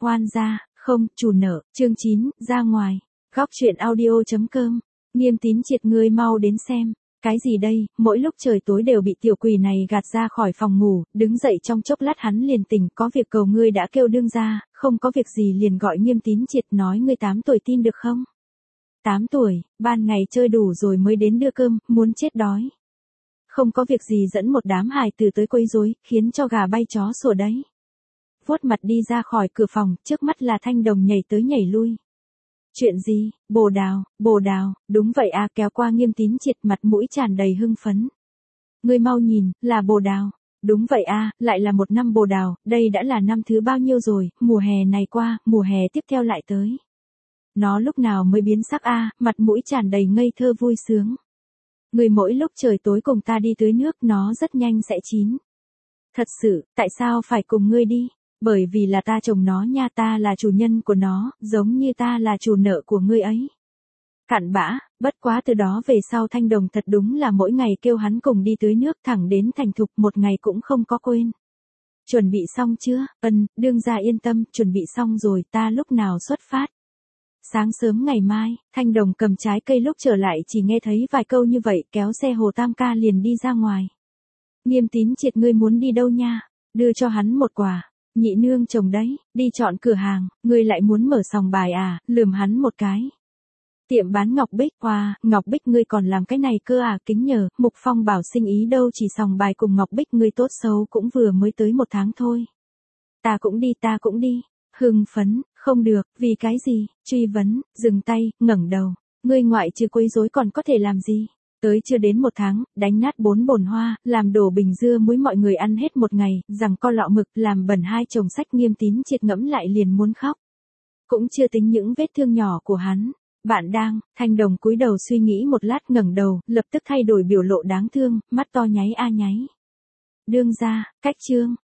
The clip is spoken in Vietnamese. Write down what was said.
Oan gia, không, chủ nợ, chương 9, ra ngoài. Góc truyện audio.com. Nghiêm Tín Triệt, ngươi mau đến xem. Cái gì đây, mỗi lúc trời tối đều bị tiểu quỷ này gạt ra khỏi phòng ngủ, đứng dậy trong chốc lát hắn liền tỉnh, có việc cầu ngươi đã kêu đương gia, không có việc gì liền gọi Nghiêm Tín Triệt, nói ngươi 8 tuổi tin được không? 8 tuổi, ban ngày chơi đủ rồi mới đến đưa cơm, muốn chết đói. Không có việc gì dẫn một đám hài tử tới quấy rối, khiến cho gà bay chó sủa đấy. Vuốt mặt đi ra khỏi cửa phòng, trước mắt là Thanh Đồng nhảy tới nhảy lui. Chuyện gì, bồ đào, đúng vậy à, kéo qua Nghiêm Tín Triệt, mặt mũi tràn đầy hưng phấn. Ngươi mau nhìn, là bồ đào. Đúng vậy à, lại là một năm bồ đào, đây đã là năm thứ bao nhiêu rồi, mùa hè này qua, mùa hè tiếp theo lại tới. Nó lúc nào mới biến sắc a, mặt mũi tràn đầy ngây thơ vui sướng. Ngươi mỗi lúc trời tối cùng ta đi tưới nước, nó rất nhanh sẽ chín. Thật sự, tại sao phải cùng ngươi đi? Bởi vì là ta trồng nó nha, ta là chủ nhân của nó, giống như ta là chủ nợ của ngươi ấy. Cặn bã, bất quá từ đó về sau Thanh Đồng thật đúng là mỗi ngày kêu hắn cùng đi tưới nước thẳng đến thành thục, một ngày cũng không có quên. Chuẩn bị xong chưa? Đương gia yên tâm, chuẩn bị xong rồi, ta lúc nào xuất phát? Sáng sớm ngày mai, Thanh Đồng cầm trái cây lúc trở lại chỉ nghe thấy vài câu như vậy, kéo xe Hồ Tam ca liền đi ra ngoài. Nghiêm Tín Triệt, ngươi muốn đi đâu nha? Đưa cho hắn một quà. Nhị nương chồng đấy, đi chọn cửa hàng, ngươi lại muốn mở sòng bài à, lườm hắn một cái. Tiệm bán ngọc bích, ngọc bích ngươi còn làm cái này cơ à, kính nhờ, Mục Phong bảo sinh ý đâu chỉ sòng bài cùng ngọc bích, ngươi tốt xấu cũng vừa mới tới 1 tháng thôi. Ta cũng đi, hưng phấn, không được, vì cái gì, truy vấn, dừng tay, ngẩng đầu, ngươi ngoại trừ quấy rối còn có thể làm gì? Tới chưa đến 1 tháng, đánh nát 4 bồn hoa, làm đổ bình dưa muối mọi người ăn hết một ngày, rằng co lọ mực, làm bẩn 2 chồng sách. Nghiêm Tín Triệt ngẫm lại liền muốn khóc. Cũng chưa tính những vết thương nhỏ của hắn. Bạn đang, Thanh Đồng cúi đầu suy nghĩ một lát, ngẩng đầu, lập tức thay đổi biểu lộ đáng thương, mắt to nháy a nháy. Đương gia, cách chương.